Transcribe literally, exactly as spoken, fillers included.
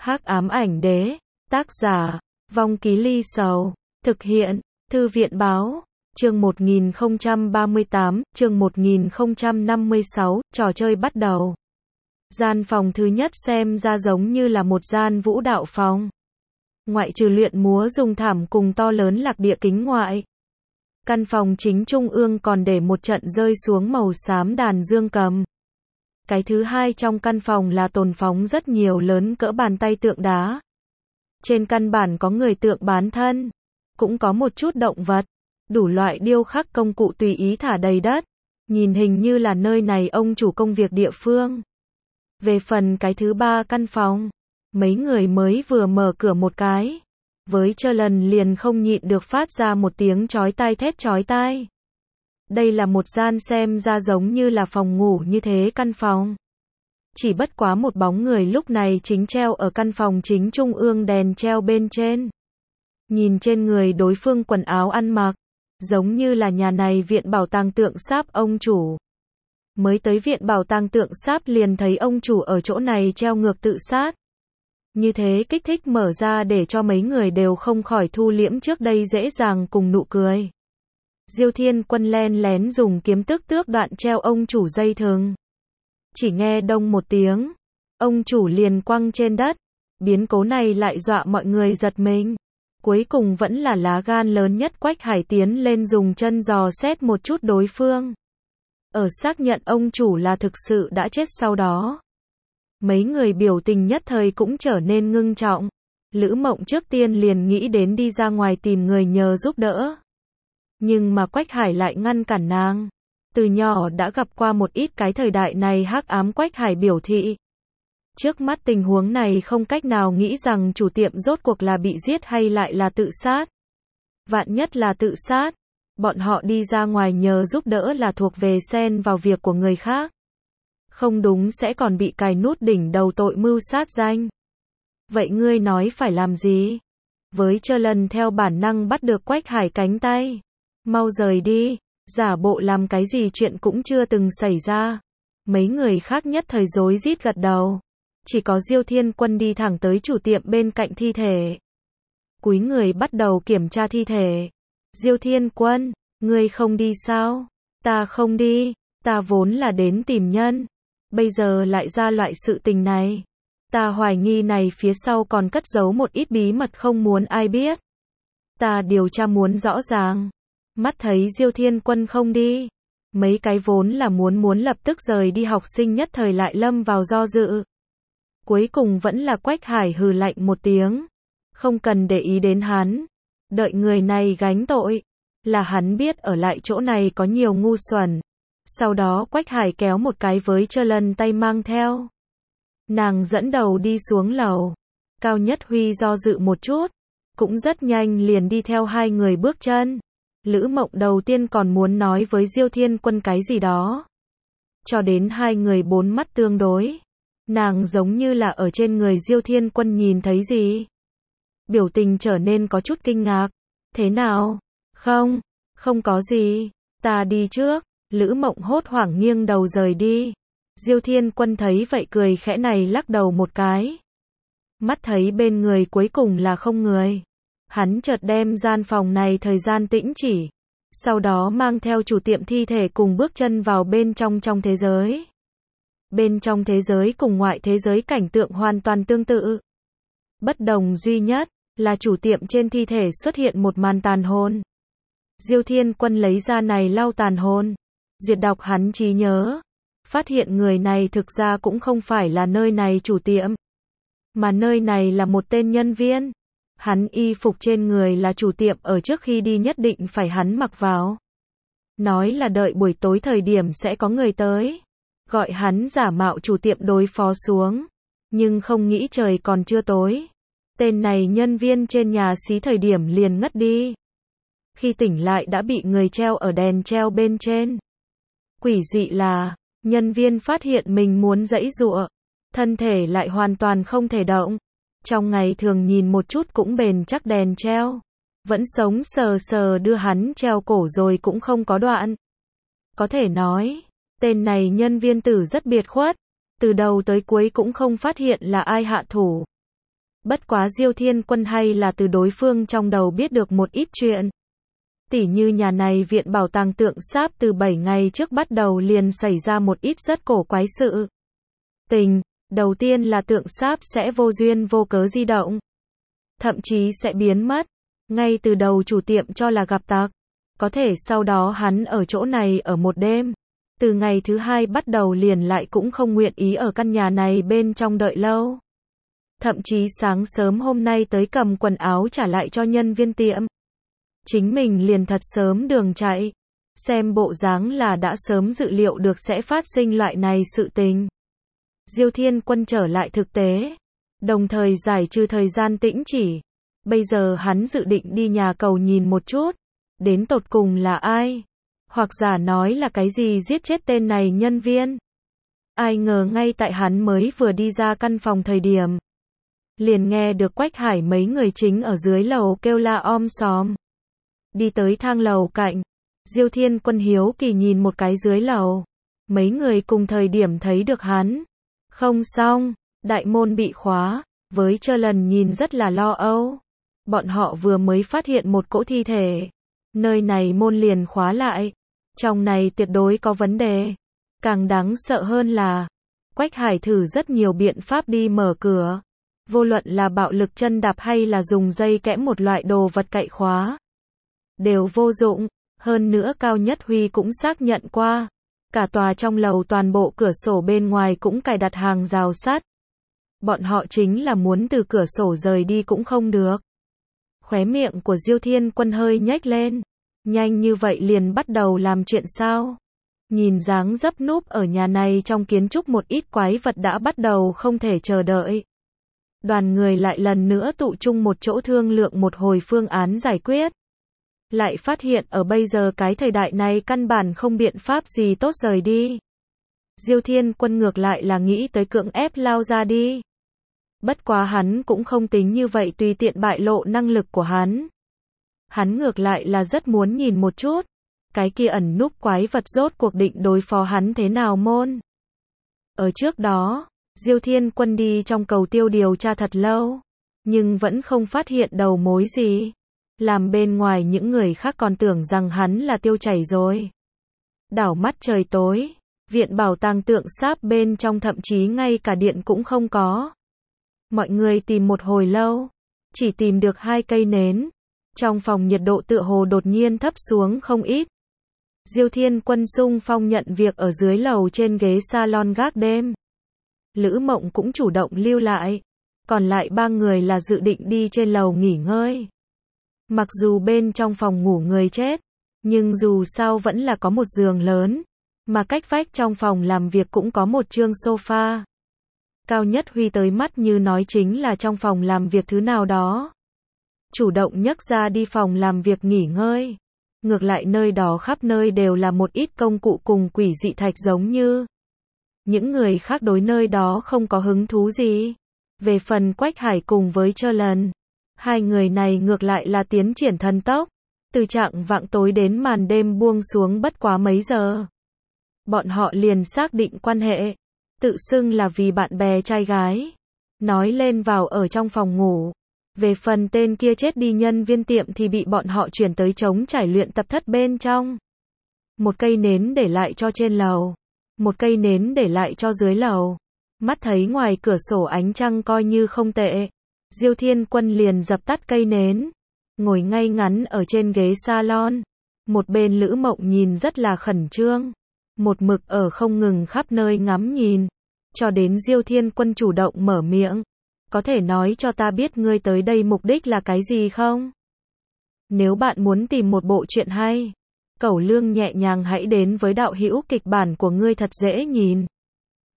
Hắc ám ảnh đế, tác giả, Vong Ký Ly Sầu, thực hiện, Thư viện báo, chương một nghìn không trăm ba mươi tám, chương một nghìn không trăm năm mươi sáu, trò chơi bắt đầu. Gian phòng thứ nhất xem ra giống như là một gian vũ đạo phòng. Ngoại trừ luyện múa dùng thảm cùng to lớn lạc địa kính ngoại. Căn phòng chính trung ương còn để một trận rơi xuống màu xám đàn dương cầm. Cái thứ hai trong căn phòng là tồn phóng rất nhiều lớn cỡ bàn tay tượng đá. Trên căn bản có người tượng bán thân, cũng có một chút động vật, đủ loại điêu khắc công cụ tùy ý thả đầy đất. Nhìn hình như là nơi này ông chủ công việc địa phương. Về phần cái thứ ba căn phòng, mấy người mới vừa mở cửa một cái, với Chơ Lần liền không nhịn được phát ra một tiếng chói tai thét chói tai. Đây là một gian xem ra giống như là phòng ngủ như thế căn phòng. Chỉ bất quá một bóng người lúc này chính treo ở căn phòng chính trung ương đèn treo bên trên. Nhìn trên người đối phương quần áo ăn mặc, giống như là nhà này viện bảo tàng tượng sáp ông chủ. Mới tới viện bảo tàng tượng sáp liền thấy ông chủ ở chỗ này treo ngược tự sát. Như thế kích thích mở ra để cho mấy người đều không khỏi thu liễm trước đây dễ dàng cùng nụ cười. Diêu Thiên Quân len lén dùng kiếm tước tước đoạn treo ông chủ dây thừng. Chỉ nghe đông một tiếng, ông chủ liền quăng trên đất. Biến cố này lại dọa mọi người giật mình. Cuối cùng vẫn là lá gan lớn nhất Quách Hải tiến lên dùng chân dò xét một chút đối phương. Ở xác nhận ông chủ là thực sự đã chết sau đó. Mấy người biểu tình nhất thời cũng trở nên ngưng trọng. Lữ Mộng trước tiên liền nghĩ đến đi ra ngoài tìm người nhờ giúp đỡ. Nhưng mà Quách Hải lại ngăn cản nàng. Từ nhỏ đã gặp qua một ít cái thời đại này hắc ám. Quách Hải biểu thị. Trước mắt tình huống này không cách nào nghĩ rằng chủ tiệm rốt cuộc là bị giết hay lại là tự sát. Vạn nhất là tự sát, bọn họ đi ra ngoài nhờ giúp đỡ là thuộc về xen vào việc của người khác. Không đúng sẽ còn bị cài nút đỉnh đầu tội mưu sát danh. Vậy ngươi nói phải làm gì? Với Chơ Lần theo bản năng bắt được Quách Hải cánh tay. Mau rời đi, giả bộ làm cái gì chuyện cũng chưa từng xảy ra. Mấy người khác nhất thời rối rít gật đầu. Chỉ có Diêu Thiên Quân đi thẳng tới chủ tiệm bên cạnh thi thể. Cúi người bắt đầu kiểm tra thi thể. Diêu Thiên Quân, ngươi không đi sao? Ta không đi, ta vốn là đến tìm nhân. Bây giờ lại ra loại sự tình này. Ta hoài nghi này phía sau còn cất giấu một ít bí mật không muốn ai biết. Ta điều tra muốn rõ ràng. Mắt thấy Diêu Thiên Quân không đi. Mấy cái vốn là muốn muốn lập tức rời đi học sinh nhất thời lại lâm vào do dự. Cuối cùng vẫn là Quách Hải hừ lạnh một tiếng. Không cần để ý đến hắn. Đợi người này gánh tội. Là hắn biết ở lại chỗ này có nhiều ngu xuẩn. Sau đó Quách Hải kéo một cái với Chơ Lần tay mang theo. Nàng dẫn đầu đi xuống lầu. Cao Nhất Huy do dự một chút. Cũng rất nhanh liền đi theo hai người bước chân. Lữ Mộng đầu tiên còn muốn nói với Diêu Thiên Quân cái gì đó. Cho đến hai người bốn mắt tương đối. Nàng giống như là ở trên người Diêu Thiên Quân nhìn thấy gì. Biểu tình trở nên có chút kinh ngạc. Thế nào? Không, không có gì. Ta đi trước. Lữ Mộng hốt hoảng nghiêng đầu rời đi. Diêu Thiên Quân thấy vậy cười khẽ này lắc đầu một cái. Mắt thấy bên người cuối cùng là không người. Hắn chợt đem gian phòng này thời gian tĩnh chỉ. Sau đó mang theo chủ tiệm thi thể cùng bước chân vào bên trong trong thế giới. Bên trong thế giới cùng ngoại thế giới cảnh tượng hoàn toàn tương tự. Bất đồng duy nhất là chủ tiệm trên thi thể xuất hiện một màn tàn hồn. Diêu Thiên Quân lấy ra này lau tàn hồn. Duyệt đọc hắn trí nhớ. Phát hiện người này thực ra cũng không phải là nơi này chủ tiệm. Mà nơi này là một tên nhân viên. Hắn y phục trên người là chủ tiệm ở trước khi đi nhất định phải hắn mặc vào. Nói là đợi buổi tối thời điểm sẽ có người tới. Gọi hắn giả mạo chủ tiệm đối phó xuống. Nhưng không nghĩ trời còn chưa tối. Tên này nhân viên trên nhà xí thời điểm liền ngất đi. Khi tỉnh lại đã bị người treo ở đèn treo bên trên. Quỷ dị là, nhân viên phát hiện mình muốn giãy giụa. Thân thể lại hoàn toàn không thể động. Trong ngày thường nhìn một chút cũng bền chắc đèn treo. Vẫn sống sờ sờ đưa hắn treo cổ rồi cũng không có đoạn. Có thể nói, tên này nhân viên tử rất biệt khuất. Từ đầu tới cuối cũng không phát hiện là ai hạ thủ. Bất quá Diêu Thiên Quân hay là từ đối phương trong đầu biết được một ít chuyện. Tỉ như nhà này viện bảo tàng tượng sáp từ bảy ngày trước bắt đầu liền xảy ra một ít rất cổ quái sự tình. Đầu tiên là tượng sáp sẽ vô duyên vô cớ di động. Thậm chí sẽ biến mất. Ngay từ đầu chủ tiệm cho là gặp tặc. Có thể sau đó hắn ở chỗ này ở một đêm. Từ ngày thứ hai bắt đầu liền lại cũng không nguyện ý ở căn nhà này bên trong đợi lâu. Thậm chí sáng sớm hôm nay tới cầm quần áo trả lại cho nhân viên tiệm. Chính mình liền thật sớm đường chạy. Xem bộ dáng là đã sớm dự liệu được sẽ phát sinh loại này sự tình. Diêu Thiên Quân trở lại thực tế. Đồng thời giải trừ thời gian tĩnh chỉ. Bây giờ hắn dự định đi nhà cầu nhìn một chút. Đến tột cùng là ai? Hoặc giả nói là cái gì giết chết tên này nhân viên? Ai ngờ ngay tại hắn mới vừa đi ra căn phòng thời điểm. Liền nghe được Quách Hải mấy người chính ở dưới lầu kêu la om sòm. Đi tới thang lầu cạnh. Diêu Thiên Quân hiếu kỳ nhìn một cái dưới lầu. Mấy người cùng thời điểm thấy được hắn. Không xong, đại môn bị khóa. Với Trơ Lần nhìn rất là lo âu. Bọn họ vừa mới phát hiện một cỗ thi thể. Nơi này môn liền khóa lại. Trong này tuyệt đối có vấn đề. Càng đáng sợ hơn là Quách Hải thử rất nhiều biện pháp đi mở cửa. Vô luận là bạo lực chân đạp hay là dùng dây kẽm một loại đồ vật cậy khóa. Đều vô dụng. Hơn nữa Cao Nhất Huy cũng xác nhận qua. Cả tòa trong lầu toàn bộ cửa sổ bên ngoài cũng cài đặt hàng rào sắt. Bọn họ chính là muốn từ cửa sổ rời đi cũng không được. Khóe miệng của Diêu Thiên Quân hơi nhếch lên. Nhanh như vậy liền bắt đầu làm chuyện sao? Nhìn dáng dấp núp ở nhà này trong kiến trúc một ít quái vật đã bắt đầu không thể chờ đợi. Đoàn người lại lần nữa tụ chung một chỗ thương lượng một hồi phương án giải quyết. Lại phát hiện ở bây giờ cái thời đại này căn bản không biện pháp gì tốt rời đi. Diêu Thiên Quân ngược lại là nghĩ tới cưỡng ép lao ra đi. Bất quá hắn cũng không tính như vậy tùy tiện bại lộ năng lực của hắn. Hắn ngược lại là rất muốn nhìn một chút. Cái kia ẩn núp quái vật rốt cuộc định đối phó hắn thế nào môn. Ở trước đó, Diêu Thiên Quân đi trong cầu tiêu điều tra thật lâu. Nhưng vẫn không phát hiện đầu mối gì. Làm bên ngoài những người khác còn tưởng rằng hắn là tiêu chảy rồi. Đảo mắt trời tối. Viện bảo tàng tượng sáp bên trong thậm chí ngay cả điện cũng không có. Mọi người tìm một hồi lâu. Chỉ tìm được hai cây nến. Trong phòng nhiệt độ tựa hồ đột nhiên thấp xuống không ít. Diêu Thiên Quân xung phong nhận việc ở dưới lầu trên ghế salon gác đêm. Lữ Mộng cũng chủ động lưu lại. Còn lại ba người là dự định đi trên lầu nghỉ ngơi. Mặc dù bên trong phòng ngủ người chết. Nhưng dù sao vẫn là có một giường lớn. Mà cách vách trong phòng làm việc cũng có một chương sofa. Cao Nhất Huy tới mắt như nói chính là trong phòng làm việc thứ nào đó. Chủ động nhấc ra đi phòng làm việc nghỉ ngơi. Ngược lại nơi đó khắp nơi đều là một ít công cụ cùng quỷ dị thạch giống như. Những người khác đối nơi đó không có hứng thú gì. Về phần Quách Hải cùng với Trơ Lần. Hai người này ngược lại là tiến triển thần tốc. Từ trạng vạng tối đến màn đêm buông xuống bất quá mấy giờ. Bọn họ liền xác định quan hệ. Tự xưng là vì bạn bè trai gái. Nói lên vào ở trong phòng ngủ. Về phần tên kia chết đi nhân viên tiệm thì bị bọn họ chuyển tới trống trải luyện tập thất bên trong. Một cây nến để lại cho trên lầu. Một cây nến để lại cho dưới lầu. Mắt thấy ngoài cửa sổ ánh trăng coi như không tệ. Diêu Thiên Quân liền dập tắt cây nến. Ngồi ngay ngắn ở trên ghế salon. Một bên Lữ Mộng nhìn rất là khẩn trương. Một mực ở không ngừng khắp nơi ngắm nhìn. Cho đến Diêu Thiên Quân chủ động mở miệng. Có thể nói cho ta biết ngươi tới đây mục đích là cái gì không? Nếu bạn muốn tìm một bộ truyện hay, Cẩu Lương nhẹ nhàng hãy đến với đạo hữu kịch bản của ngươi thật dễ nhìn.